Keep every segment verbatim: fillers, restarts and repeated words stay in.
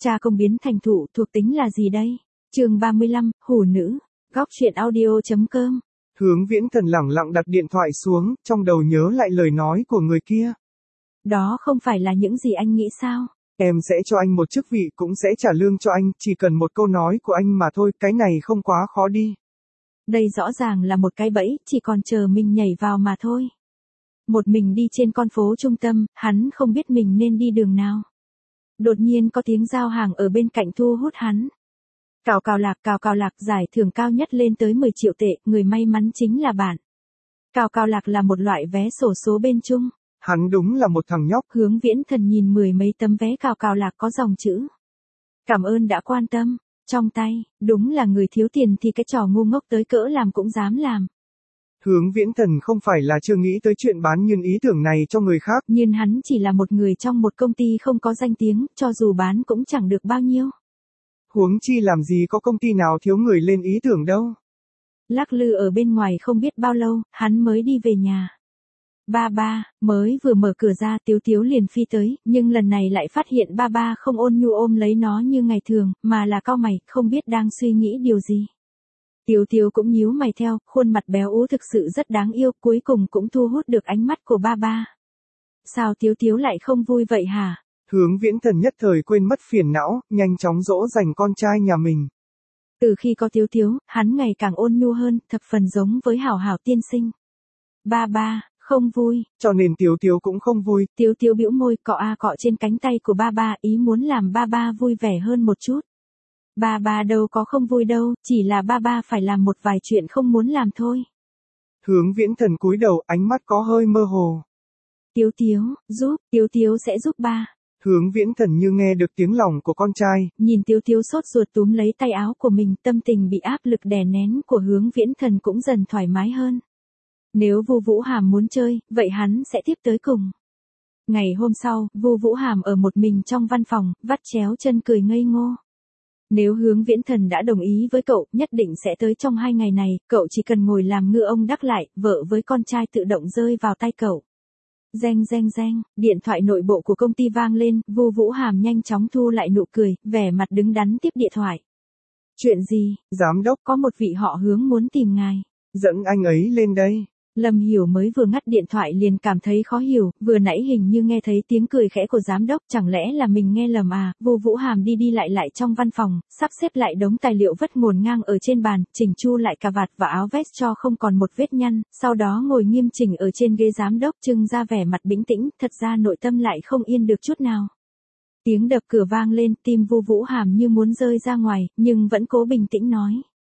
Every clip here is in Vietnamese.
cha công biến thành thụ thuộc tính là gì đây? Chương ba mươi lăm, hủ nữ, góc truyện audio.com. Hướng Viễn Thần lẳng lặng đặt điện thoại xuống, trong đầu nhớ lại lời nói của người kia. Đó không phải là những gì anh nghĩ sao? Em sẽ cho anh một chức vị cũng sẽ trả lương cho anh, chỉ cần một câu nói của anh mà thôi, cái này không quá khó đi. Đây rõ ràng là một cái bẫy, chỉ còn chờ mình nhảy vào mà thôi. Một mình đi trên con phố trung tâm, hắn không biết mình nên đi đường nào. Đột nhiên có tiếng giao hàng ở bên cạnh thu hút hắn. Cào cào lạc, cào cào lạc, giải thưởng cao nhất lên tới mười triệu tệ, người may mắn chính là bạn. Cào cào lạc là một loại vé xổ số bên chung. Hắn đúng là một thằng nhóc. Hướng Viễn Thần nhìn mười mấy tấm vé cào cào lạc có dòng chữ. Cảm ơn đã quan tâm. Trong tay, đúng là người thiếu tiền thì cái trò ngu ngốc tới cỡ làm cũng dám làm. Hướng Viễn Thần không phải là chưa nghĩ tới chuyện bán nhươn ý tưởng này cho người khác. Nhưng hắn chỉ là một người trong một công ty không có danh tiếng, cho dù bán cũng chẳng được bao nhiêu. Huống chi làm gì có công ty nào thiếu người lên ý tưởng đâu. Lắc lư ở bên ngoài không biết bao lâu, hắn mới đi về nhà. Ba ba, mới vừa mở cửa ra Tiếu Tiếu liền phi tới, nhưng lần này lại phát hiện ba ba không ôn nhu ôm lấy nó như ngày thường, mà là cau mày, không biết đang suy nghĩ điều gì. Tiếu Tiếu cũng nhíu mày theo, khuôn mặt béo ú thực sự rất đáng yêu, cuối cùng cũng thu hút được ánh mắt của ba ba. Sao Tiếu Tiếu lại không vui vậy hả? Hướng Viễn Thần nhất thời quên mất phiền não, nhanh chóng dỗ dành con trai nhà mình. Từ khi có Tiếu Tiếu, hắn ngày càng ôn nhu hơn, thập phần giống với Hảo Hảo tiên sinh. Ba ba, không vui. Cho nên Tiếu Tiếu cũng không vui. Tiếu Tiếu bĩu môi, cọ a cọ trên cánh tay của ba ba, ý muốn làm ba ba vui vẻ hơn một chút. Ba ba đâu có không vui đâu, chỉ là ba ba phải làm một vài chuyện không muốn làm thôi. Hướng Viễn Thần cúi đầu, ánh mắt có hơi mơ hồ. Tiếu Tiếu, giúp, Tiếu Tiếu sẽ giúp ba. Hướng Viễn Thần như nghe được tiếng lòng của con trai. Nhìn Tiếu Tiếu sốt ruột túm lấy tay áo của mình, tâm tình bị áp lực đè nén của Hướng Viễn Thần cũng dần thoải mái hơn. Nếu Vu Vũ Hàm muốn chơi, vậy hắn sẽ tiếp tới cùng. Ngày hôm sau, Vu Vũ Hàm ở một mình trong văn phòng, vắt chéo chân cười ngây ngô. Nếu Hướng Viễn Thần đã đồng ý với cậu, nhất định sẽ tới trong hai ngày này, cậu chỉ cần ngồi làm ngư ông đắc lại, vợ với con trai tự động rơi vào tay cậu. Reng reng reng, điện thoại nội bộ của công ty vang lên, Vu Vũ Hàm nhanh chóng thu lại nụ cười, vẻ mặt đứng đắn tiếp điện thoại. Chuyện gì? Giám đốc, có một vị họ Hướng muốn tìm ngài. Dẫn anh ấy lên đây. Lâm Hiểu mới vừa ngắt điện thoại liền cảm thấy khó hiểu, vừa nãy hình như nghe thấy tiếng cười khẽ của giám đốc, chẳng lẽ là mình nghe lầm à? Vu Vũ Hàm đi đi lại lại trong văn phòng, sắp xếp lại đống tài liệu vất ngổn ngang ở trên bàn, chỉnh chu lại cà vạt và áo vest cho không còn một vết nhăn, sau đó ngồi nghiêm chỉnh ở trên ghế giám đốc, trưng ra vẻ mặt bình tĩnh, thật ra nội tâm lại không yên được chút nào. Tiếng đập cửa vang lên, tim Vu Vũ Hàm như muốn rơi ra ngoài, nhưng vẫn cố bình tĩnh nói.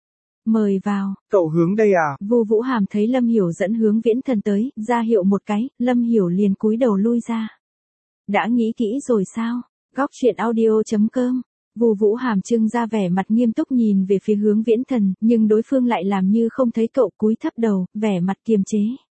Mời vào. Cậu Hướng đây à? Vu Vũ Hàm thấy Lâm Hiểu dẫn Hướng Viễn Thần tới, ra hiệu một cái, Lâm Hiểu liền cúi đầu lui ra. Đã nghĩ kỹ rồi sao? Góc truyện audio.com. Vu Vũ Hàm trưng ra vẻ mặt nghiêm túc nhìn về phía Hướng Viễn Thần, nhưng đối phương lại làm như không thấy cậu, cúi thấp đầu, vẻ mặt kiềm chế.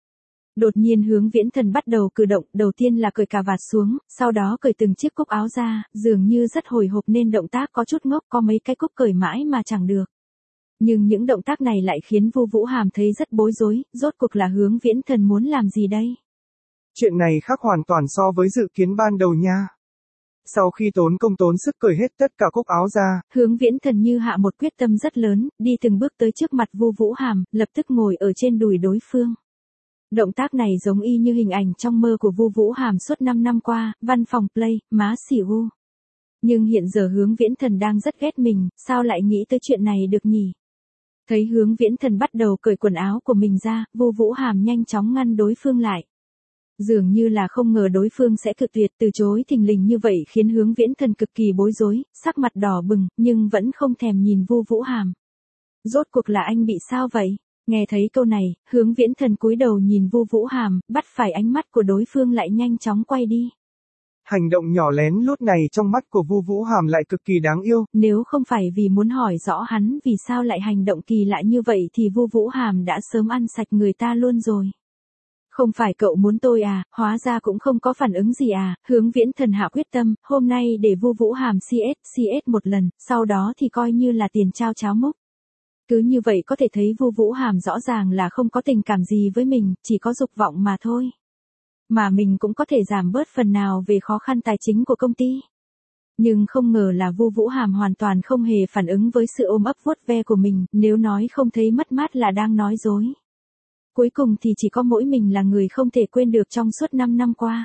Đột nhiên Hướng Viễn Thần bắt đầu cử động, đầu tiên là cởi cà vạt xuống, sau đó cởi từng chiếc cúc áo ra, dường như rất hồi hộp nên động tác có chút ngốc, có mấy cái cúc cởi mãi mà chẳng được. Nhưng những động tác này lại khiến Vu Vũ Hàm thấy rất bối rối, rốt cuộc là Hướng Viễn Thần muốn làm gì đây? Chuyện này khác hoàn toàn so với dự kiến ban đầu nha. Sau khi tốn công tốn sức cởi hết tất cả cúc áo ra, Hướng Viễn Thần như hạ một quyết tâm rất lớn, đi từng bước tới trước mặt Vu Vũ Hàm, lập tức ngồi ở trên đùi đối phương. Động tác này giống y như hình ảnh trong mơ của Vu Vũ Hàm suốt năm năm qua, văn phòng Play, má xỉ Vu. Nhưng hiện giờ Hướng Viễn Thần đang rất ghét mình, sao lại nghĩ tới chuyện này được nhỉ? Thấy Hướng Viễn Thần bắt đầu cởi quần áo của mình ra, Vu Vũ Hàm nhanh chóng ngăn đối phương lại. Dường như là không ngờ đối phương sẽ cự tuyệt từ chối thình lình như vậy khiến Hướng Viễn Thần cực kỳ bối rối, sắc mặt đỏ bừng, nhưng vẫn không thèm nhìn Vu Vũ Hàm. Rốt cuộc là anh bị sao vậy? Nghe thấy câu này, Hướng Viễn Thần cúi đầu nhìn Vu Vũ Hàm, bắt phải ánh mắt của đối phương lại nhanh chóng quay đi. Hành động nhỏ lén lút này trong mắt của Vu Vũ Hàm lại cực kỳ đáng yêu. Nếu không phải vì muốn hỏi rõ hắn vì sao lại hành động kỳ lạ như vậy thì Vu Vũ Hàm đã sớm ăn sạch người ta luôn rồi. Không phải cậu muốn tôi à, hóa ra cũng không có phản ứng gì à? Hướng Viễn Thần hạ quyết tâm, hôm nay để Vu Vũ Hàm xê ét xê ét một lần, sau đó thì coi như là tiền trao cháo múc. Cứ như vậy có thể thấy Vu Vũ Hàm rõ ràng là không có tình cảm gì với mình, chỉ có dục vọng mà thôi. Mà mình cũng có thể giảm bớt phần nào về khó khăn tài chính của công ty. Nhưng không ngờ là Vu Vũ Hàm hoàn toàn không hề phản ứng với sự ôm ấp vuốt ve của mình, nếu nói không thấy mất mát là đang nói dối. Cuối cùng thì chỉ có mỗi mình là người không thể quên được trong suốt năm năm qua.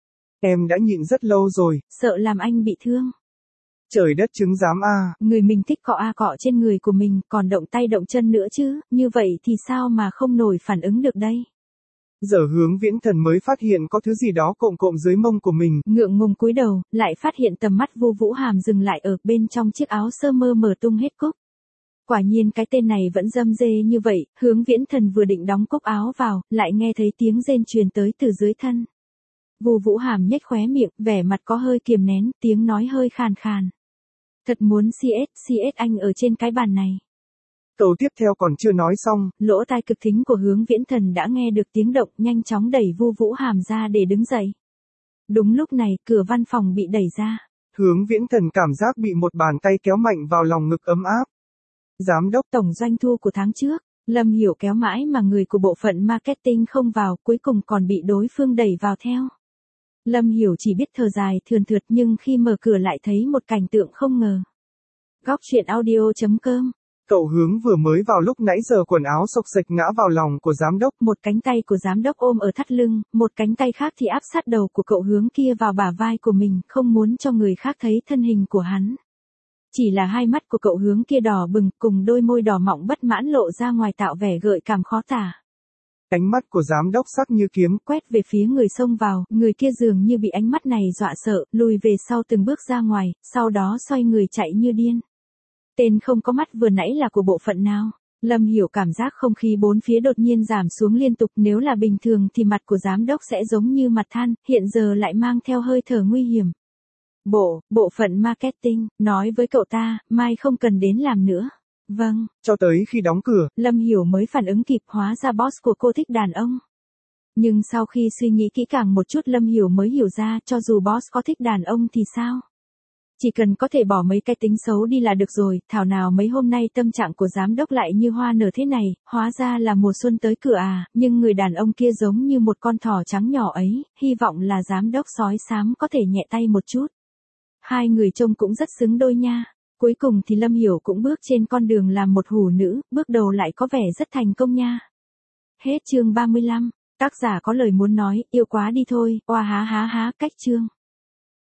Em đã nhịn rất lâu rồi. Sợ làm anh bị thương. Trời đất chứng giám a. Người mình thích cọ a cọ trên người của mình, còn động tay động chân nữa chứ, như vậy thì sao mà không nổi phản ứng được đây. Giờ Hướng Viễn Thần mới phát hiện có thứ gì đó cộm cộm dưới mông của mình. Ngượng ngùng cúi đầu, lại phát hiện tầm mắt Vu Vũ Hàm dừng lại ở bên trong chiếc áo sơ mơ mở tung hết cúc. Quả nhiên cái tên này vẫn dâm dê như vậy, Hướng Viễn Thần vừa định đóng cúc áo vào, lại nghe thấy tiếng rên truyền tới từ dưới thân. Vu Vũ Hàm nhếch khóe miệng, vẻ mặt có hơi kiềm nén, tiếng nói hơi khàn khàn. Thật muốn xê ét, xê ét anh ở trên cái bàn này. Câu tiếp theo còn chưa nói xong, lỗ tai cực thính của Hướng Viễn Thần đã nghe được tiếng động, nhanh chóng đẩy Vu Vũ Hàm ra để đứng dậy. Đúng lúc này, cửa văn phòng bị đẩy ra. Hướng Viễn Thần cảm giác bị một bàn tay kéo mạnh vào lòng ngực ấm áp. Giám đốc, tổng doanh thu của tháng trước, Lâm Hiểu kéo mãi mà người của bộ phận marketing không vào, cuối cùng còn bị đối phương đẩy vào theo. Lâm Hiểu chỉ biết thở dài thườn thượt, nhưng khi mở cửa lại thấy một cảnh tượng không ngờ. Góc truyện audio chấm com. Cậu Hướng vừa mới vào lúc nãy giờ quần áo xộc xệch ngã vào lòng của giám đốc. Một cánh tay của giám đốc ôm ở thắt lưng, một cánh tay khác thì áp sát đầu của cậu Hướng kia vào bả vai của mình, không muốn cho người khác thấy thân hình của hắn. Chỉ là hai mắt của cậu Hướng kia đỏ bừng, cùng đôi môi đỏ mọng bất mãn lộ ra ngoài tạo vẻ gợi cảm khó tả. Ánh mắt của giám đốc sắc như kiếm, quét về phía người xông vào, người kia dường như bị ánh mắt này dọa sợ, lùi về sau từng bước ra ngoài, sau đó xoay người chạy như điên. Tên không có mắt vừa nãy là của bộ phận nào? Lâm Hiểu cảm giác không khí bốn phía đột nhiên giảm xuống liên tục, nếu là bình thường thì mặt của giám đốc sẽ giống như mặt than, hiện giờ lại mang theo hơi thở nguy hiểm. Bộ, bộ phận marketing, nói với cậu ta, mai không cần đến làm nữa. Vâng. Cho tới khi đóng cửa, Lâm Hiểu mới phản ứng kịp, hóa ra boss của cô thích đàn ông. Nhưng sau khi suy nghĩ kỹ càng một chút, Lâm Hiểu mới hiểu ra, cho dù boss có thích đàn ông thì sao? Chỉ cần có thể bỏ mấy cái tính xấu đi là được rồi, thảo nào mấy hôm nay tâm trạng của giám đốc lại như hoa nở thế này, hóa ra là mùa xuân tới cửa à, nhưng người đàn ông kia giống như một con thỏ trắng nhỏ ấy, hy vọng là giám đốc sói xám có thể nhẹ tay một chút. Hai người trông cũng rất xứng đôi nha. Cuối cùng thì Lâm Hiểu cũng bước trên con đường làm một hủ nữ, bước đầu lại có vẻ rất thành công nha. Hết chương ba mươi lăm, tác giả có lời muốn nói, yêu quá đi thôi, oa há há há, cách chương.